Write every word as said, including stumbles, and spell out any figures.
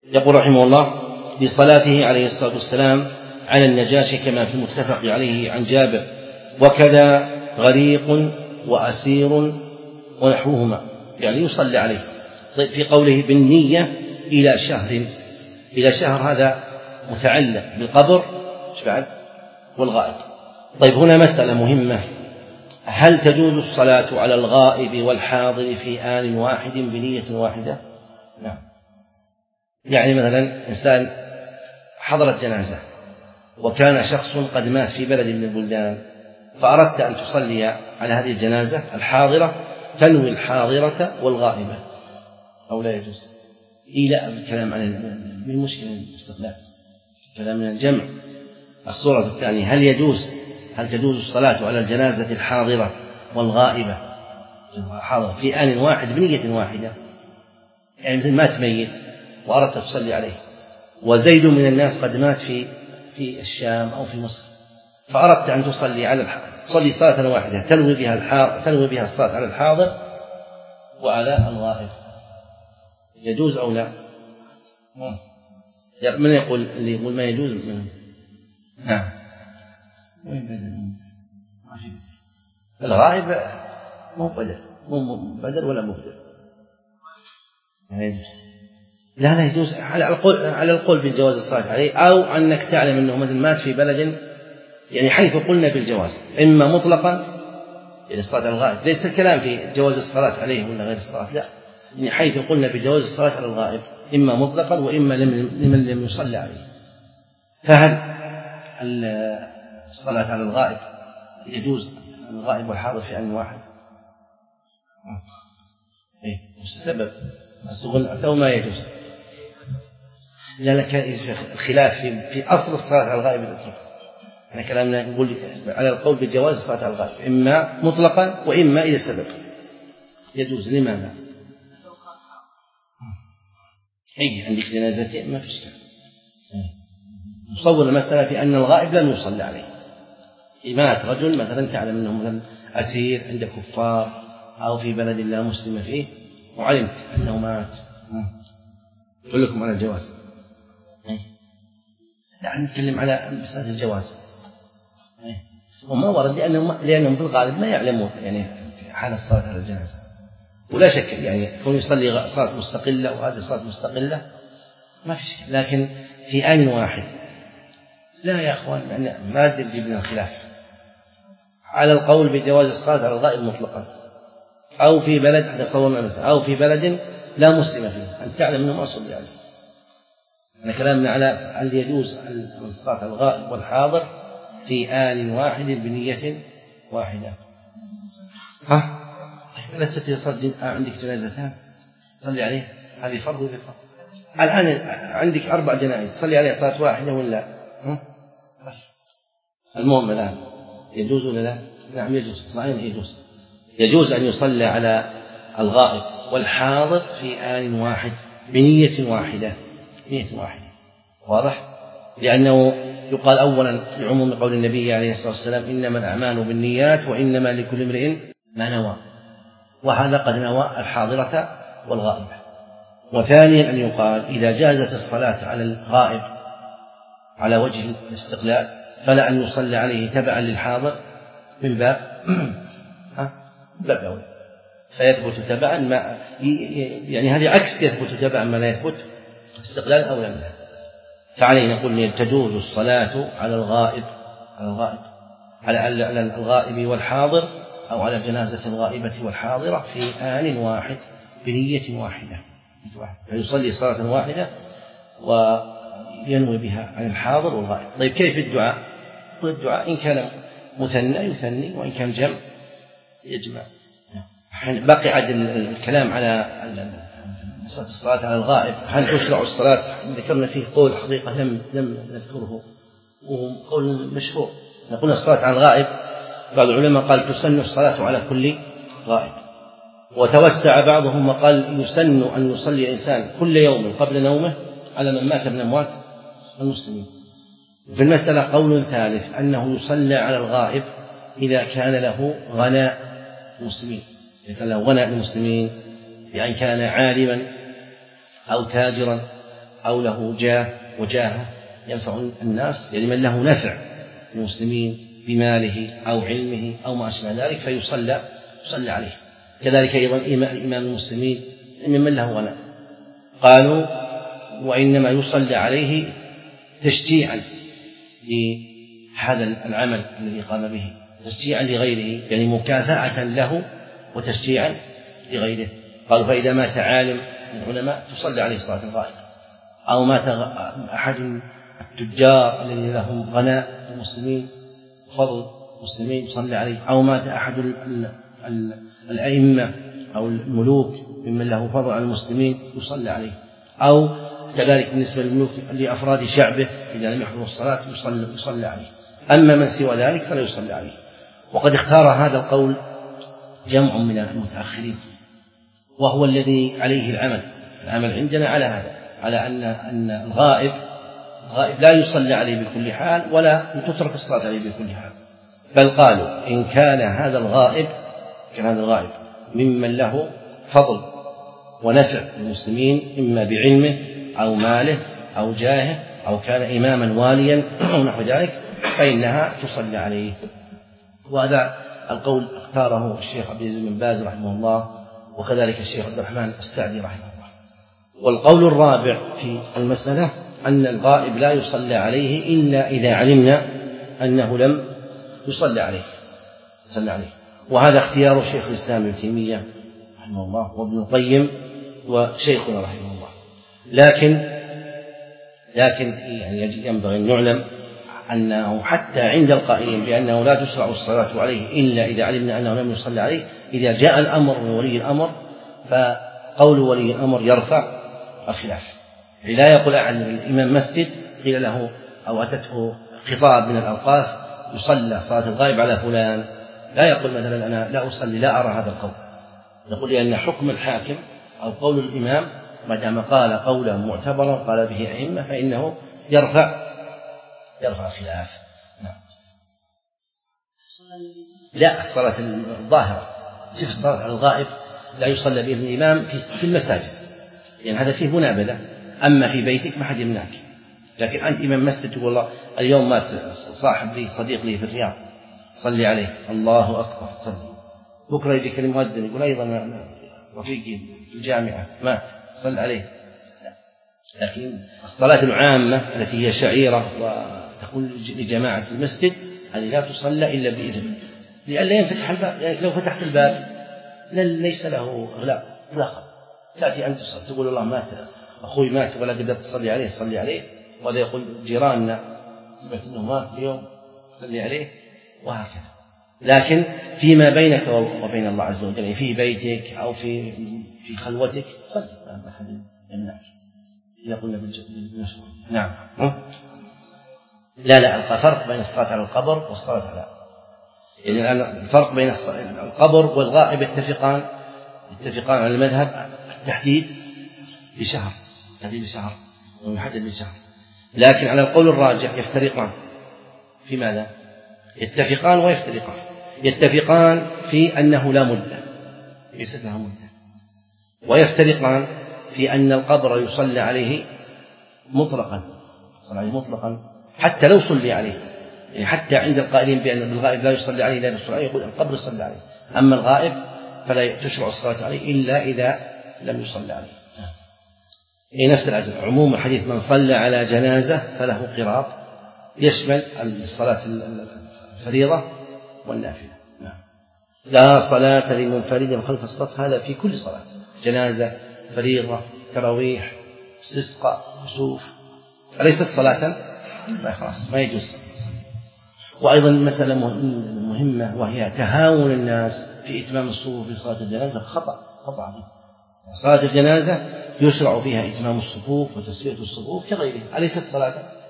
يقول رحمه الله: بصلاته عليه الصلاة والسلام على النجاشي كما في المتفق عليه عن جابر، وكذا غريق وأسير ونحوهما، يعني يصلي عليه. في قوله بالنية إلى شهر، إلى شهر هذا متعلق بالقبر بعد والغائب. طيب هنا مسألة مهمة: هل تجوز الصلاة على الغائب والحاضر في آن واحد بنية واحدة؟ نعم. يعني مثلا إنسان حضرت جنازة وكان شخص قد مات في بلد من البلدان، فأردت أن تصلي على هذه الجنازة الحاضرة، تنوي الحاضرة والغائبة، أو لا يجوز؟ إيه لا، الكلام عن من مشكلة الاستقلال، الكلام من الجمع. الصورة الثانية: هل يجوز هل تجوز الصلاة على الجنازة الحاضرة والغائبة حاضرة في آن واحد بنية واحدة؟ يعني مثل مات ميت وأردت تصلي عليه، وزيد من الناس قد مات في في الشام أو في مصر، فأردت أن تصلي على الحاضر، تصلي صلاة واحدة تنوي بها الحاضر، تنوي بها الصلاة على الحاضر وعلى الغائب، يجوز أو لا؟ من يقول اللي يقول ما يجوز؟ من نعم. الغائب مو بدل، مو بدل ولا مبدل، لا يجوز. لا لا يجوز على القول على القول بالجواز الصلاة عليه، أو أنك تعلم أنه مثل مات في بلد، يعني حيث قلنا بالجواز إما مطلقا يعني الصلاة على الغائب، ليس الكلام في جواز الصلاة عليه ولا غير الصلاة، لا، يعني حيث قلنا بجواز الصلاة على الغائب إما مطلقا وإما لمن لم يصلى عليه. فهل الصلاة على الغائب يجوز الغائب والحاضر في آن واحد؟ إيه السبب؟ أو ما يجوز؟ لا لا، الخلاف في, في أصل الصلاة على الغائب الأترك. أنا كلامنا نقول على القول بالجواز الصلاة على الغائب إما مطلقا وإما إلى سبب يجوز. لماذا؟ أي عندك جنازتين ما فيش كلام، نصور المسألة في أن الغائب لم يصلى عليه. مات رجل مثلا تعلم أنه مثلا أسير عند كفار أو في بلد لا مسلم فيه، وعلمت أنه مات، أقول لكم على الجواز. لا نتكلم على مسألة الجواز، وما ورد لأنهم لأنهم بالغالب ما يعلمون يعني حال الصلاة على الجنازة، ولا شك يعني يكون يصلي صلاة مستقلة وهذه صلاة مستقلة ما في شك، لكن في آن واحد لا يا أخوان، ما تجيب لنا الخلاف على القول بجواز الصلاة على الغائب مطلقا، أو في بلد تصورنا أو في بلد لا مسلم فيه أن تعلم أنه ما صلي عليه. أنا كلامنا على هل يجوز الصلاة على الغائب والحاضر في آن واحد بنية واحدة. ها لست تصلي عندك جنازتان تصلي عليه، هذه فرض ولا فرض؟ الآن عندك أربع جنائز تصلي عليها صلاة واحدة ولا؟ المهم الآن يجوز ولا لا؟ نعم يجوز، صحيح يجوز. يجوز أن يصلى على الغائب والحاضر في آن واحد بنية واحدة، نية واحدة، واضح؟ لأنه يقال أولا في عموم قول النبي عليه الصلاة والسلام: إنما الأعمال بالنيات وإنما لكل امرئ ما نوى، وهذا قد نوى الحاضرة والغائبة. وثانيا أن يقال إذا جازت الصلاة على الغائب على وجه الاستقلال فلا أن يصلى عليه تبعا للحاضر من باب باب أولى، فيثبت تبعا ما يعني هذه عكس يثبت تبعا ما لا يثبت استقلال أولى منها. فعليه نقول تجوز الصلاة على الغائب على الغائب على الغائب والحاضر أو على جنازة الغائبة والحاضرة في آن واحد بنية واحدة، يصلي صلاة واحدة وينوي بها عن الحاضر والغائب. طيب كيف الدعاء؟ الدعاء إن كان مثنى يثني، وإن كان جمع يجمع. بقي عاد الكلام على الصلاة على الغائب، هل تشرع الصلاة؟ ذكرنا فيه قول حقيقة لم لم نذكره، وقول مشروع. نقول الصلاة على الغائب بعض العلماء قال تسن الصلاة على كل غائب، وتوسع بعضهم وقال يسن أن يصلي الإنسان كل يوم قبل نومه على من مات من أموات المسلمين. في المسألة قول ثالث أنه يصلى على الغائب إذا كان له غناء المسلمين، إذا كان له غناء المسلمين، بأن كان عالما أو تاجرا أو له جاه وجاهة ينفع الناس، يعني من له نفع المسلمين بماله أو علمه أو ما أشبه ذلك فيصلى يصلى عليه. كذلك أيضا إمام المسلمين ممن له غنى، قالوا وإنما يصلى عليه تشجيعا لهذا العمل الذي قام به، تشجيعا لغيره، يعني مكافأة له وتشجيعا لغيره. قالوا فإذا مات عالم من العلماء تصلى عليه صلاة الغائب، أو مات أحد التجار الذين لهم غناء المسلمين فضل المسلمين يصلى عليه، أو مات أحد الأئمة أو الملوك ممن له فضل على المسلمين يصلى عليه، أو كذلك بالنسبة للملوك لأفراد شعبه إذا لم يحضروا الصلاة يصلى, يصلى عليه. أما من سوى ذلك فلا يصلى عليه. وقد اختار هذا القول جمع من المتأخرين، وهو الذي عليه العمل العمل عندنا على هذا، على أن أن الغائب الغائب لا يصلى عليه بكل حال ولا تترك الصلاة عليه بكل حال، بل قالوا إن كان هذا الغائب كان هذا الغائب ممن له فضل ونفع للمسلمين إما بعلمه أو ماله أو جاهه أو كان إماما واليا أو نحو ذلك فإنها تصلى عليه. وهذا القول اختاره الشيخ عبد العزيز بن باز رحمه الله، وكذلك الشيخ عبد الرحمن السعدي رحمه الله. والقول الرابع في المسألة أن الغائب لا يصلى عليه إلا إذا علمنا أنه لم يصلى عليه يصلى عليه وهذا اختيار شيخ الإسلام ابن تيمية رحمه الله وابن القيم وشيخنا رحمه الله. لكن لكن يعني ينبغي أن نعلم أنه حتى عند القائلين بأنه لا تشرع الصلاة عليه إلا إذا علمنا أنه لم يصلى عليه، إذا جاء الأمر من ولي الأمر فقول ولي الأمر يرفع الخلاف. لا يقول أحد الإمام مسجد قيل له أو أتته خطاب من الأوقاف يصلى صلاة الغائب على فلان، لا يقول مثلا أنا لا أصلي لا أرى هذا القول، يقول لأن حكم الحاكم أو قول الإمام ما دام قال قولا معتبرا قال به أئمة فإنه يرفع يرفع الخلاف. نعم. لا الصلاة الظاهرة، شوف الصلاة على الغائب لا يصلى بإذن الإمام في المساجد، يعني هذا فيه منابذة. أما في بيتك ما حد يمنعك، لكن أنت إمام مسجد تقول الله اليوم مات صاحب لي صديق لي في الرياض صلي عليه الله أكبر صلي، بكرة يجيك المؤذن يقول أيضا رفيقي في الجامعة مات صلي عليه. لا. لكن الصلاة العامة التي هي شعيرة وتقول لجماعة المسجد هذه لا تصلى إلا بإذن، لئلا ينفتح الباب، يعني لو فتحت الباب ليس له إغلاق إطلاقا، تأتي أنت تقول الله مات أخوي مات ولا قدرت تصلي عليه صلي عليه، وهذا يقول جيراننا سمعت أنه مات اليوم صلي عليه، وهكذا. لكن فيما بينك وبين الله عز وجل، يعني في بيتك أو في في خلوتك صلي، ما أحد يمنعك إذا قلنا بالمشروع. نعم. لا لا الفرق بين الصلاة على القبر والصلاة على، يعني الآن الفرق بين القبر والغائب يتفقان يتفقان على المذهب التحديد بشهر، تحديد بشهر ويحدد بشهر، لكن على القول الراجح يفترقان في ماذا؟ يتفقان ويفترقان. يتفقان في أنه لا مدة ليست لها مدة، ويفترقان في أن القبر يصلى عليه مطلقا صلى عليه مطلقا حتى لو صلي عليه، يعني حتى عند القائلين بأن الغائب لا يصلي عليه لا يصلي عليه يقول القبر يصلى عليه، أما الغائب فلا تشرع الصلاة عليه إلا إذا لم يصلى عليه. هي نفس الأجر. عموم الحديث من صلى على جنازة فله قراط يشمل الصلاة الفريضة والنافلة. نعم. لا صلاة لمنفرد خلف الصف، هذا في كل صلاة، جنازة فريضة تراويح استسقاء كسوف، أليست صلاة؟ لا خلاص ما يجوز. وأيضا مسألة مهمة وهي تهاون الناس في إتمام الصفوف في صلاة الجنازة، خطأ خطأ عظيم. صلاة الجنازة يشرع فيها إتمام الصفوف وتسوية الصفوف كغيرها، أليست صلاة؟